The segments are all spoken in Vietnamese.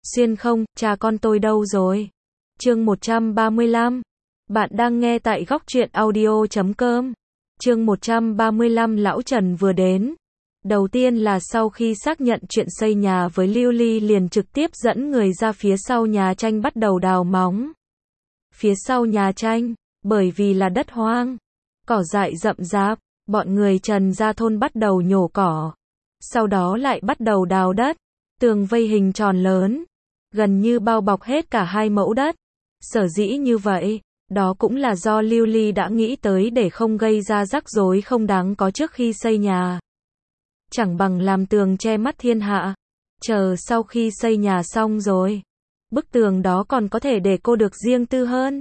Xuyên không, cha con tôi đâu rồi? Chương 135. Bạn đang nghe tại góc truyện audio.com. Chương 135 Lão Trần vừa đến. Đầu tiên là sau khi xác nhận chuyện xây nhà với Lưu Ly liền trực tiếp dẫn người ra phía sau nhà tranh bắt đầu đào móng. Phía sau nhà tranh, bởi vì là đất hoang, cỏ dại rậm rạp, bọn người Trần gia thôn bắt đầu nhổ cỏ. Sau đó lại bắt đầu đào đất, tường vây hình tròn lớn, gần như bao bọc hết cả 2 mẫu đất. Sở dĩ như vậy, đó cũng là do Lưu Ly đã nghĩ tới để không gây ra rắc rối không đáng có trước khi xây nhà. Chẳng bằng làm tường che mắt thiên hạ, chờ sau khi xây nhà xong rồi, bức tường đó còn có thể để cô được riêng tư hơn.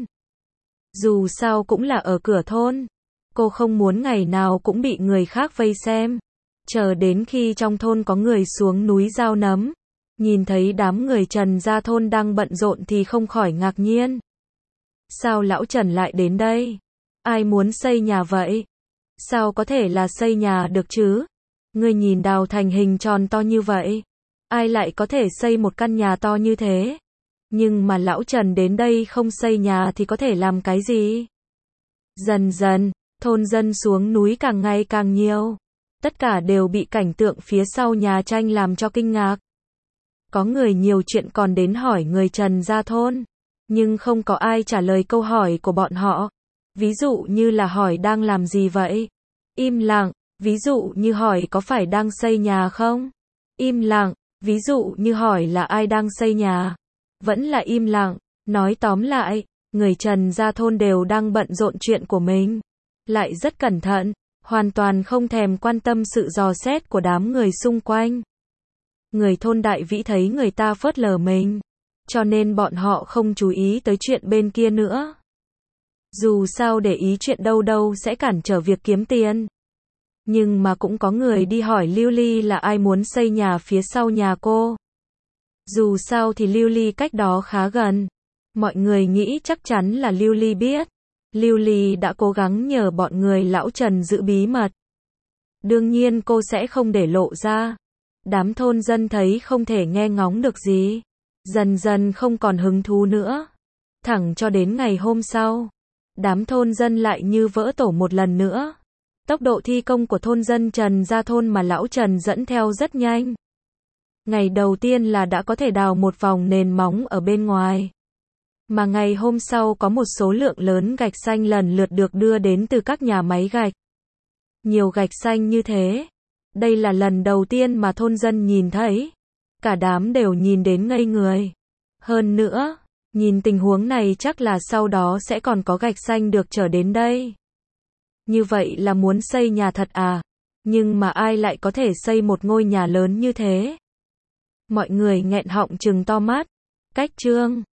Dù sao cũng là ở cửa thôn, cô không muốn ngày nào cũng bị người khác vây xem. Chờ đến khi trong thôn có người xuống núi giao nấm, nhìn thấy đám người Trần gia thôn đang bận rộn thì không khỏi ngạc nhiên. Sao lão Trần lại đến đây? Ai muốn xây nhà vậy? Sao có thể là xây nhà được chứ? Ngươi nhìn đào thành hình tròn to như vậy, ai lại có thể xây một căn nhà to như thế? Nhưng mà lão Trần đến đây không xây nhà thì có thể làm cái gì? Dần dần, thôn dân xuống núi càng ngày càng nhiều. Tất cả đều bị cảnh tượng phía sau nhà tranh làm cho kinh ngạc. Có người nhiều chuyện còn đến hỏi người Trần gia thôn, nhưng không có ai trả lời câu hỏi của bọn họ. Ví dụ như là hỏi đang làm gì vậy? Im lặng. Ví dụ như hỏi có phải đang xây nhà không? Im lặng. Ví dụ như hỏi là ai đang xây nhà? Vẫn là im lặng. Nói tóm lại, người Trần gia thôn đều đang bận rộn chuyện của mình, lại rất cẩn thận, hoàn toàn không thèm quan tâm sự dò xét của đám người xung quanh. Người thôn Đại Vĩ thấy người ta phớt lờ mình, cho nên bọn họ không chú ý tới chuyện bên kia nữa. Dù sao để ý chuyện đâu đâu sẽ cản trở việc kiếm tiền. Nhưng mà cũng có người đi hỏi Lưu Ly là ai muốn xây nhà phía sau nhà cô. Dù sao thì Lưu Ly cách đó khá gần. Mọi người nghĩ chắc chắn là Lưu Ly biết. Lưu Ly đã cố gắng nhờ bọn người lão Trần giữ bí mật. Đương nhiên cô sẽ không để lộ ra. Đám thôn dân thấy không thể nghe ngóng được gì, dần dần không còn hứng thú nữa. Thẳng cho đến ngày hôm sau, đám thôn dân lại như vỡ tổ một lần nữa. Tốc độ thi công của thôn dân Trần gia thôn mà lão Trần dẫn theo rất nhanh. Ngày đầu tiên là đã có thể đào một vòng nền móng ở bên ngoài. Mà ngày hôm sau có một số lượng lớn gạch xanh lần lượt được đưa đến từ các nhà máy gạch. Nhiều gạch xanh như thế, đây là lần đầu tiên mà thôn dân nhìn thấy. Cả đám đều nhìn đến ngây người. Hơn nữa, nhìn tình huống này chắc là sau đó sẽ còn có gạch xanh được chở đến đây. Như vậy là muốn xây nhà thật à? Nhưng mà ai lại có thể xây một ngôi nhà lớn như thế? Mọi người nghẹn họng trừng to mắt. Cách chương